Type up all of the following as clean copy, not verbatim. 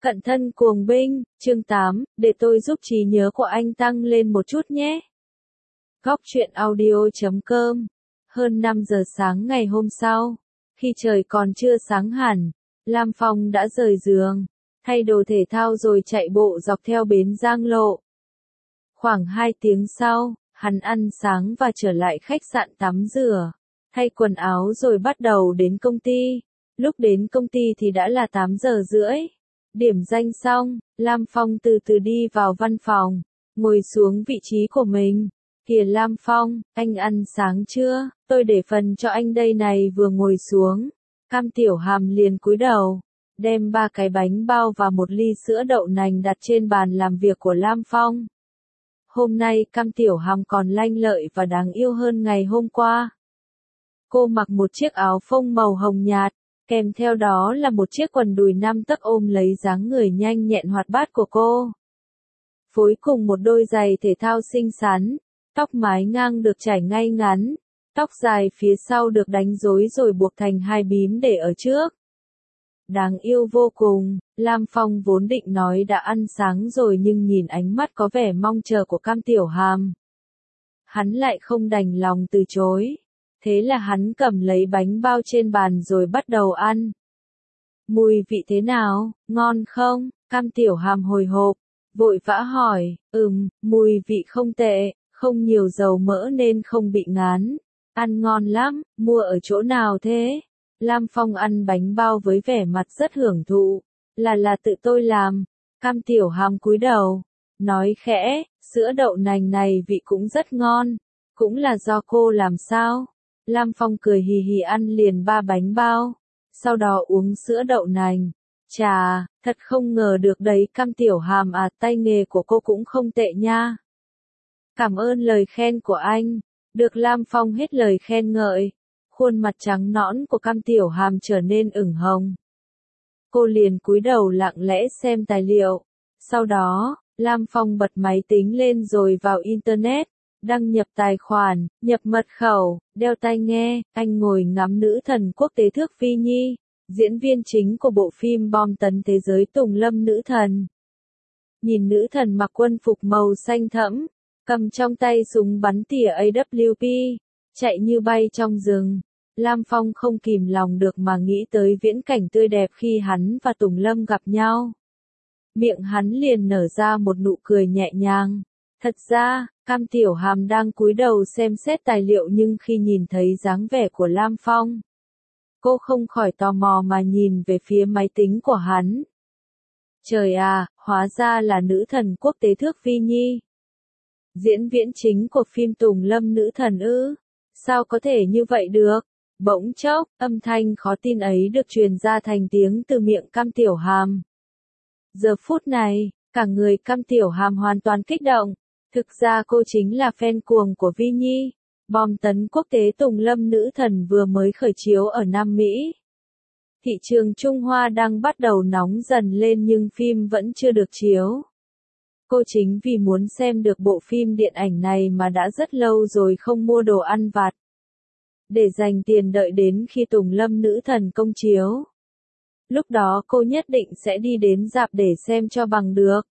Cận thân cuồng binh, chương 8, để tôi giúp trí nhớ của anh tăng lên một chút nhé. Góc truyện audio.com. Hơn 5 giờ sáng ngày hôm sau, khi trời còn chưa sáng hẳn, Lam Phong đã rời giường, thay đồ thể thao rồi chạy bộ dọc theo bến Giang Lộ. Khoảng 2 tiếng sau, hắn ăn sáng và trở lại khách sạn tắm rửa, thay quần áo rồi bắt đầu đến công ty. Lúc đến công ty thì đã là 8 giờ rưỡi. Điểm danh xong, Lam Phong từ từ đi vào văn phòng, ngồi xuống vị trí của mình. Kìa Lam Phong, anh ăn sáng chưa? Tôi để phần cho anh đây này. Vừa ngồi xuống, Cam Tiểu Hàm liền cúi đầu, đem 3 cái bánh bao và 1 ly sữa đậu nành đặt trên bàn làm việc của Lam Phong. Hôm nay Cam Tiểu Hàm còn lanh lợi và đáng yêu hơn ngày hôm qua. Cô mặc một chiếc áo phông màu hồng nhạt, kèm theo đó là một chiếc quần đùi 5 tấc ôm lấy dáng người nhanh nhẹn hoạt bát của cô. Phối cùng một đôi giày thể thao xinh xắn, tóc mái ngang được chải ngay ngắn, tóc dài phía sau được đánh rối rồi buộc thành 2 bím để ở trước. Đáng yêu vô cùng. Lam Phong vốn định nói đã ăn sáng rồi nhưng nhìn ánh mắt có vẻ mong chờ của Cam Tiểu Hàm, hắn lại không đành lòng từ chối. Thế là hắn cầm lấy bánh bao trên bàn rồi bắt đầu ăn. Mùi vị thế nào, ngon không? Cam Tiểu Hàm hồi hộp, vội vã hỏi. Mùi vị không tệ, không nhiều dầu mỡ nên không bị ngán. Ăn ngon lắm, mua ở chỗ nào thế? Lam Phong ăn bánh bao với vẻ mặt rất hưởng thụ. Là tự tôi làm. Cam Tiểu Hàm cúi đầu, nói khẽ, sữa đậu nành này vị cũng rất ngon. Cũng là do cô làm sao? Lam Phong cười hì hì ăn liền 3 bánh bao, sau đó uống sữa đậu nành. Chà, thật không ngờ được đấy Cam Tiểu Hàm à, tay nghề của cô cũng không tệ nha. Cảm ơn lời khen của anh. Được Lam Phong hết lời khen ngợi, khuôn mặt trắng nõn của Cam Tiểu Hàm trở nên ửng hồng. Cô liền cúi đầu lặng lẽ xem tài liệu. Sau đó, Lam Phong bật máy tính lên rồi vào Internet. Đăng nhập tài khoản, nhập mật khẩu, đeo tai nghe, anh ngồi ngắm nữ thần quốc tế Thước Phi Nhi, diễn viên chính của bộ phim bom tấn thế giới Tùng Lâm Nữ Thần. Nhìn nữ thần mặc quân phục màu xanh thẫm, cầm trong tay súng bắn tỉa AWP, chạy như bay trong rừng. Lam Phong không kìm lòng được mà nghĩ tới viễn cảnh tươi đẹp khi hắn và Tùng Lâm gặp nhau. Miệng hắn liền nở ra một nụ cười nhẹ nhàng. Thật ra, Cam Tiểu Hàm đang cúi đầu xem xét tài liệu nhưng khi nhìn thấy dáng vẻ của Lam Phong, cô không khỏi tò mò mà nhìn về phía máy tính của hắn. Trời à, hóa ra là nữ thần quốc tế Thước Phi Nhi. Diễn viên chính của phim Tùng Lâm Nữ Thần ư? Sao có thể như vậy được? Bỗng chốc, âm thanh khó tin ấy được truyền ra thành tiếng từ miệng Cam Tiểu Hàm. Giờ phút này, cả người Cam Tiểu Hàm hoàn toàn kích động. Thực ra cô chính là fan cuồng của Vi Nhi. Bom tấn quốc tế Tùng Lâm Nữ Thần vừa mới khởi chiếu ở Nam Mỹ. Thị trường Trung Hoa đang bắt đầu nóng dần lên nhưng phim vẫn chưa được chiếu. Cô chính vì muốn xem được bộ phim điện ảnh này mà đã rất lâu rồi không mua đồ ăn vặt, để dành tiền đợi đến khi Tùng Lâm Nữ Thần công chiếu. Lúc đó cô nhất định sẽ đi đến rạp để xem cho bằng được.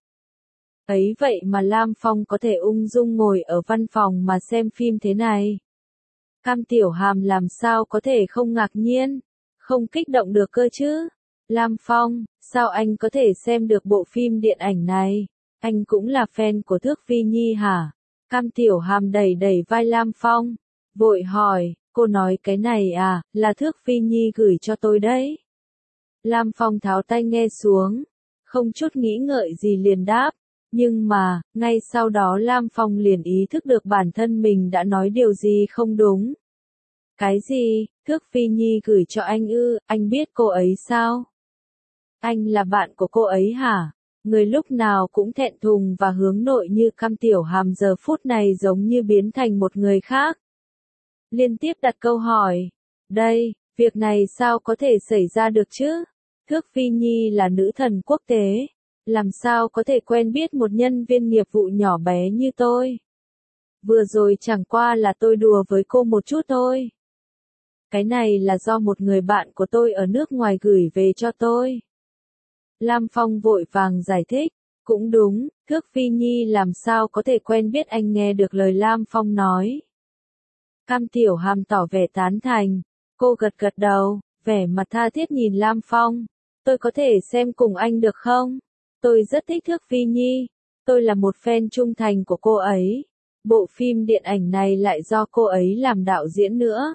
Ấy vậy mà Lam Phong có thể ung dung ngồi ở văn phòng mà xem phim thế này. Cam Tiểu Hàm làm sao có thể không ngạc nhiên, không kích động được cơ chứ? Lam Phong, sao anh có thể xem được bộ phim điện ảnh này? Anh cũng là fan của Thước Phi Nhi hả? Cam Tiểu Hàm đẩy đẩy vai Lam Phong, vội hỏi, cô nói cái này à, là Thước Phi Nhi gửi cho tôi đấy. Lam Phong tháo tai nghe xuống, không chút nghĩ ngợi gì liền đáp. Nhưng mà, ngay sau đó Lam Phong liền ý thức được bản thân mình đã nói điều gì không đúng. Cái gì? Thước Phi Nhi gửi cho anh ư? Anh biết cô ấy sao? Anh là bạn của cô ấy hả? Người lúc nào cũng thẹn thùng và hướng nội như Cam Tiểu Hàm giờ phút này giống như biến thành một người khác. Liên tiếp đặt câu hỏi. Đây, việc này sao có thể xảy ra được chứ? Thước Phi Nhi là nữ thần quốc tế. Làm sao có thể quen biết một nhân viên nghiệp vụ nhỏ bé như tôi? Vừa rồi chẳng qua là tôi đùa với cô một chút thôi. Cái này là do một người bạn của tôi ở nước ngoài gửi về cho tôi. Lam Phong vội vàng giải thích, cũng đúng, Thước Phi Nhi làm sao có thể quen biết anh nghe được lời Lam Phong nói. Cam Tiểu Hàm tỏ vẻ tán thành, cô gật gật đầu, vẻ mặt tha thiết nhìn Lam Phong. Tôi có thể xem cùng anh được không? Tôi rất thích Thước Phi Nhi, tôi là một fan trung thành của cô ấy. Bộ phim điện ảnh này lại do cô ấy làm đạo diễn nữa.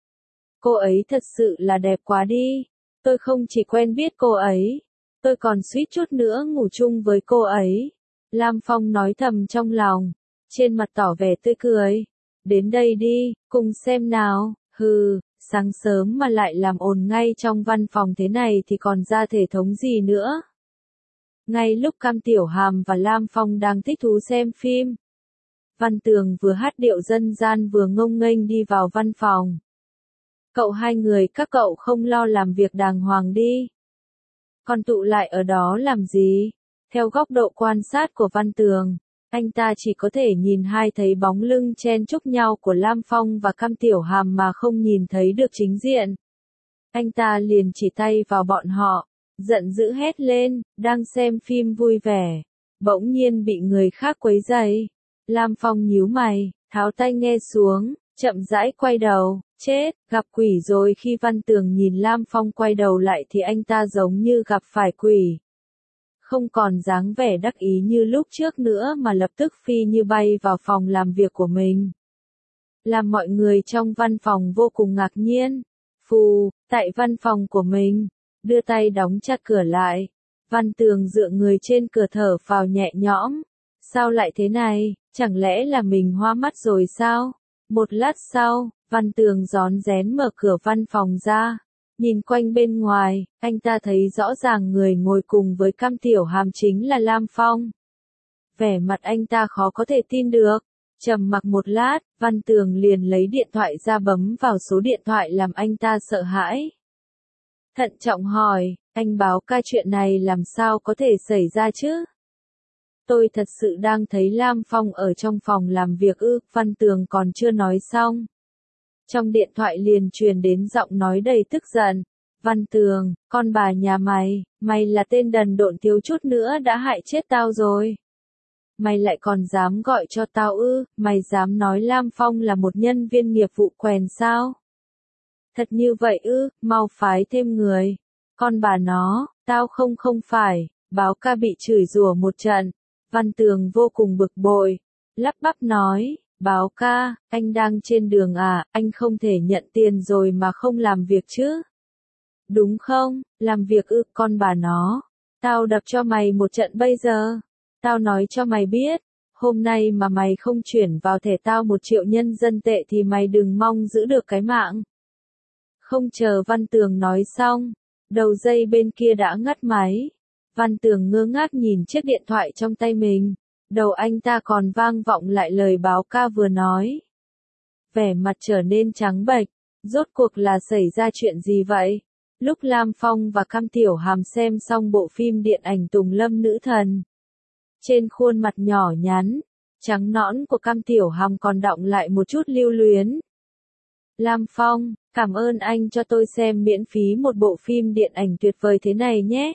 Cô ấy thật sự là đẹp quá đi. Tôi không chỉ quen biết cô ấy, tôi còn suýt chút nữa ngủ chung với cô ấy. Lam Phong nói thầm trong lòng, trên mặt tỏ vẻ tươi cười. Đến đây đi, cùng xem nào. Hừ, sáng sớm mà lại làm ồn ngay trong văn phòng thế này thì còn ra thể thống gì nữa. Ngay lúc Cam Tiểu Hàm và Lam Phong đang thích thú xem phim, Văn Tường vừa hát điệu dân gian vừa ngông nghênh đi vào văn phòng. Cậu hai người các cậu không lo làm việc đàng hoàng đi. Còn tụ lại ở đó làm gì? Theo góc độ quan sát của Văn Tường, anh ta chỉ có thể nhìn hai thấy bóng lưng chen chúc nhau của Lam Phong và Cam Tiểu Hàm mà không nhìn thấy được chính diện. Anh ta liền chỉ tay vào bọn họ, giận dữ hét lên, đang xem phim vui vẻ, bỗng nhiên bị người khác quấy rầy. Lam Phong nhíu mày, tháo tai nghe xuống, chậm rãi quay đầu, chết, gặp quỷ rồi. Khi Văn Tường nhìn Lam Phong quay đầu lại thì anh ta giống như gặp phải quỷ. Không còn dáng vẻ đắc ý như lúc trước nữa mà lập tức phi như bay vào phòng làm việc của mình. Làm mọi người trong văn phòng vô cùng ngạc nhiên. Phù, tại văn phòng của mình, đưa tay đóng chặt cửa lại. Văn Tường dựa người trên cửa thở phào nhẹ nhõm. Sao lại thế này, chẳng lẽ là mình hoa mắt rồi sao? Một lát sau, Văn Tường rón rén mở cửa văn phòng ra. Nhìn quanh bên ngoài, anh ta thấy rõ ràng người ngồi cùng với Cam Tiểu Hàm chính là Lam Phong. Vẻ mặt anh ta khó có thể tin được. Trầm mặc một lát, Văn Tường liền lấy điện thoại ra bấm vào số điện thoại làm anh ta sợ hãi. Thận trọng hỏi, anh báo ca chuyện này làm sao có thể xảy ra chứ? Tôi thật sự đang thấy Lam Phong ở trong phòng làm việc ư? Văn Tường còn chưa nói xong. Trong điện thoại liền truyền đến giọng nói đầy tức giận. Văn Tường, con bà nhà mày, mày là tên đần độn thiếu chút nữa đã hại chết tao rồi. Mày lại còn dám gọi cho tao ư? Mày dám nói Lam Phong là một nhân viên nghiệp vụ quèn sao? Thật như vậy ư? Mau phái thêm người. Con bà nó, tao không phải. Báo ca bị chửi rủa một trận. Văn Tường vô cùng bực bội, lắp bắp nói, báo ca, anh đang trên đường à, anh không thể nhận tiền rồi mà không làm việc chứ. Đúng không, làm việc ư? Con bà nó, tao đập cho mày một trận bây giờ. Tao nói cho mày biết, hôm nay mà mày không chuyển vào thẻ tao 1 triệu nhân dân tệ thì mày đừng mong giữ được cái mạng. Không chờ Văn Tường nói xong, đầu dây bên kia đã ngắt máy. Văn Tường ngơ ngác nhìn chiếc điện thoại trong tay mình, đầu anh ta còn vang vọng lại lời báo ca vừa nói. Vẻ mặt trở nên trắng bệch, rốt cuộc là xảy ra chuyện gì vậy? Lúc Lam Phong và Cam Tiểu Hàm xem xong bộ phim điện ảnh Tùng Lâm Nữ Thần, trên khuôn mặt nhỏ nhắn, trắng nõn của Cam Tiểu Hàm còn đọng lại một chút lưu luyến. Lam Phong, cảm ơn anh cho tôi xem miễn phí một bộ phim điện ảnh tuyệt vời thế này nhé.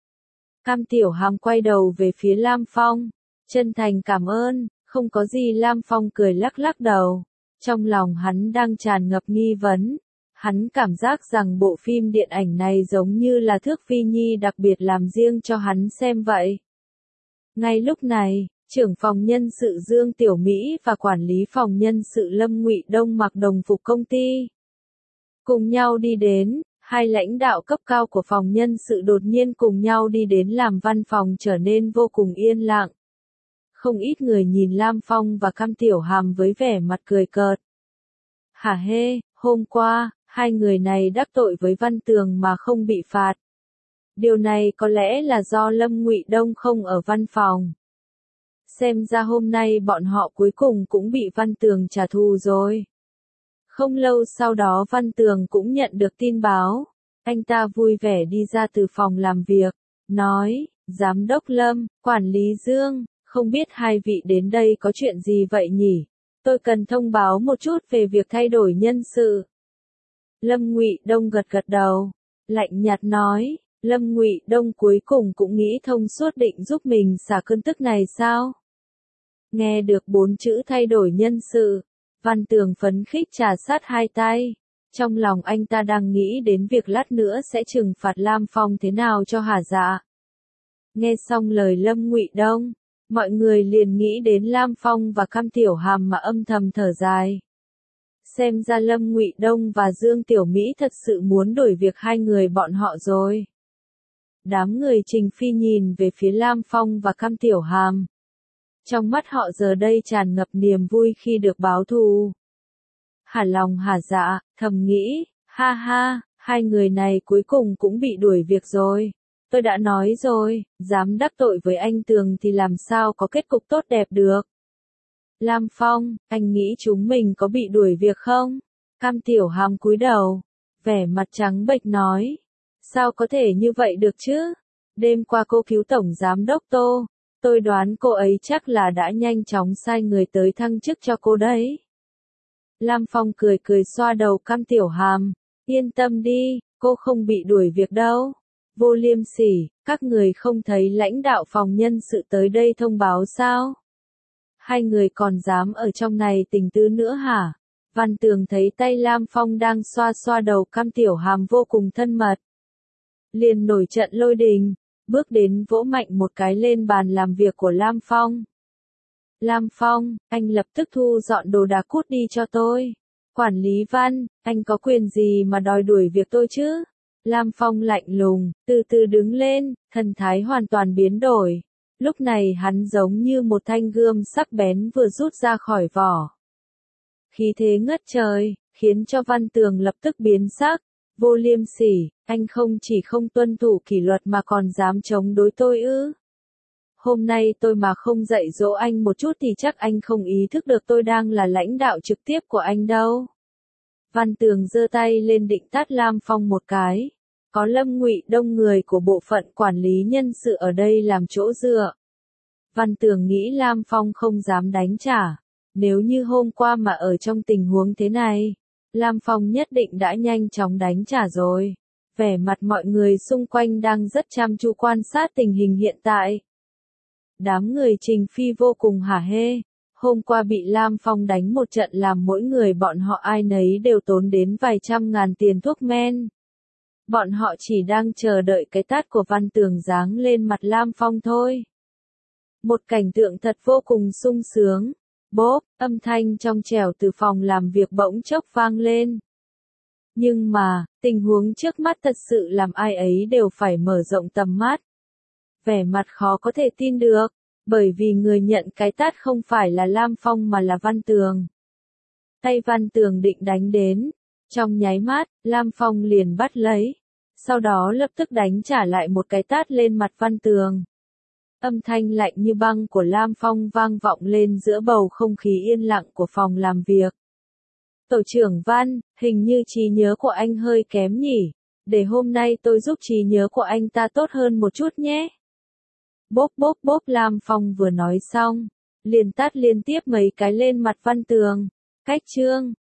Cam Tiểu Hàm quay đầu về phía Lam Phong, chân thành cảm ơn, không có gì. Lam Phong cười lắc lắc đầu, trong lòng hắn đang tràn ngập nghi vấn, hắn cảm giác rằng bộ phim điện ảnh này giống như là Thước Phi Nhi đặc biệt làm riêng cho hắn xem vậy. Ngay lúc này, trưởng phòng nhân sự Dương Tiểu Mỹ và quản lý phòng nhân sự Lâm Ngụy Đông mặc đồng phục công ty, cùng nhau đi đến. Hai lãnh đạo cấp cao của phòng nhân sự đột nhiên cùng nhau đi đến làm văn phòng trở nên vô cùng yên lặng. Không ít người nhìn Lam Phong và Cam Tiểu Hàm với vẻ mặt cười cợt. Hả hê, hôm qua, hai người này đắc tội với Văn Tường mà không bị phạt. Điều này có lẽ là do Lâm Ngụy Đông không ở văn phòng. Xem ra hôm nay bọn họ cuối cùng cũng bị Văn Tường trả thù rồi. Không lâu sau đó Văn Tường cũng nhận được tin báo. Anh ta vui vẻ đi ra từ phòng làm việc, nói, Giám đốc Lâm, Quản lý Dương, không biết hai vị đến đây có chuyện gì vậy nhỉ? Tôi cần thông báo một chút về việc thay đổi nhân sự. Lâm Ngụy Đông gật gật đầu, lạnh nhạt nói, Lâm Ngụy Đông cuối cùng cũng nghĩ thông suốt định giúp mình xả cơn tức này sao? Nghe được 4 chữ thay đổi nhân sự, Văn Tường phấn khích trà sát hai tay. Trong lòng anh ta đang nghĩ đến việc lát nữa sẽ trừng phạt Lam Phong thế nào cho hả dạ. Nghe xong lời Lâm Ngụy Đông, mọi người liền nghĩ đến Lam Phong và Cam Tiểu Hàm mà âm thầm thở dài. Xem ra Lâm Ngụy Đông và Dương Tiểu Mỹ thật sự muốn đổi việc hai người bọn họ rồi. Đám người Trình Phi nhìn về phía Lam Phong và Cam Tiểu Hàm. Trong mắt họ giờ đây tràn ngập niềm vui khi được báo thù. Hả lòng hả dạ, thầm nghĩ, ha ha, hai người này cuối cùng cũng bị đuổi việc rồi. Tôi đã nói rồi, dám đắc tội với anh Tường thì làm sao có kết cục tốt đẹp được. Lam Phong, anh nghĩ chúng mình có bị đuổi việc không? Cam Tiểu Hàm cúi đầu, vẻ mặt trắng bệch nói. Sao có thể như vậy được chứ? Đêm qua cô cứu Tổng Giám đốc Tô. Tôi đoán cô ấy chắc là đã nhanh chóng sai người tới thăng chức cho cô đấy. Lam Phong cười cười xoa đầu Cam Tiểu Hàm. Yên tâm đi, cô không bị đuổi việc đâu. Vô liêm sỉ, các người không thấy lãnh đạo phòng nhân sự tới đây thông báo sao? Hai người còn dám ở trong này tình tứ nữa hả? Văn Tường thấy tay Lam Phong đang xoa xoa đầu Cam Tiểu Hàm vô cùng thân mật. Liền nổi trận lôi đình, bước đến vỗ mạnh một cái lên bàn làm việc của Lam Phong. Lam Phong, anh lập tức thu dọn đồ đạc cút đi cho tôi. Quản lý Văn, anh có quyền gì mà đòi đuổi việc tôi chứ? Lam Phong lạnh lùng, từ từ đứng lên, thần thái hoàn toàn biến đổi. Lúc này hắn giống như một thanh gươm sắc bén vừa rút ra khỏi vỏ. Khí thế ngất trời, khiến cho Văn Tường lập tức biến sắc. Vô liêm sỉ, anh không chỉ không tuân thủ kỷ luật mà còn dám chống đối tôi ư? Hôm nay tôi mà không dạy dỗ anh một chút thì chắc anh không ý thức được tôi đang là lãnh đạo trực tiếp của anh đâu. Văn Tường giơ tay lên định tát Lam Phong một cái. Có Lâm Ngụy Đông người của bộ phận quản lý nhân sự ở đây làm chỗ dựa. Văn Tường nghĩ Lam Phong không dám đánh trả. Nếu như hôm qua mà ở trong tình huống thế này, Lam Phong nhất định đã nhanh chóng đánh trả rồi. Vẻ mặt mọi người xung quanh đang rất chăm chú quan sát tình hình hiện tại. Đám người Trình Phi vô cùng hả hê. Hôm qua bị Lam Phong đánh một trận làm mỗi người bọn họ ai nấy đều tốn đến vài trăm ngàn tiền thuốc men. Bọn họ chỉ đang chờ đợi cái tát của Văn Tường giáng lên mặt Lam Phong thôi. Một cảnh tượng thật vô cùng sung sướng. Bốp, âm thanh trong trẻo từ phòng làm việc bỗng chốc vang lên. Nhưng mà, tình huống trước mắt thật sự làm ai ấy đều phải mở rộng tầm mắt. Vẻ mặt khó có thể tin được, bởi vì người nhận cái tát không phải là Lam Phong mà là Văn Tường. Tay Văn Tường định đánh đến, trong nháy mắt, Lam Phong liền bắt lấy, sau đó lập tức đánh trả lại một cái tát lên mặt Văn Tường. Âm thanh lạnh như băng của Lam Phong vang vọng lên giữa bầu không khí yên lặng của phòng làm việc. Tổ trưởng Văn, hình như trí nhớ của anh hơi kém nhỉ, để hôm nay tôi giúp trí nhớ của anh ta tốt hơn một chút nhé. Bốp bốp bốp Lam Phong vừa nói xong, liền tát liên tiếp mấy cái lên mặt Văn Tường. Cách chương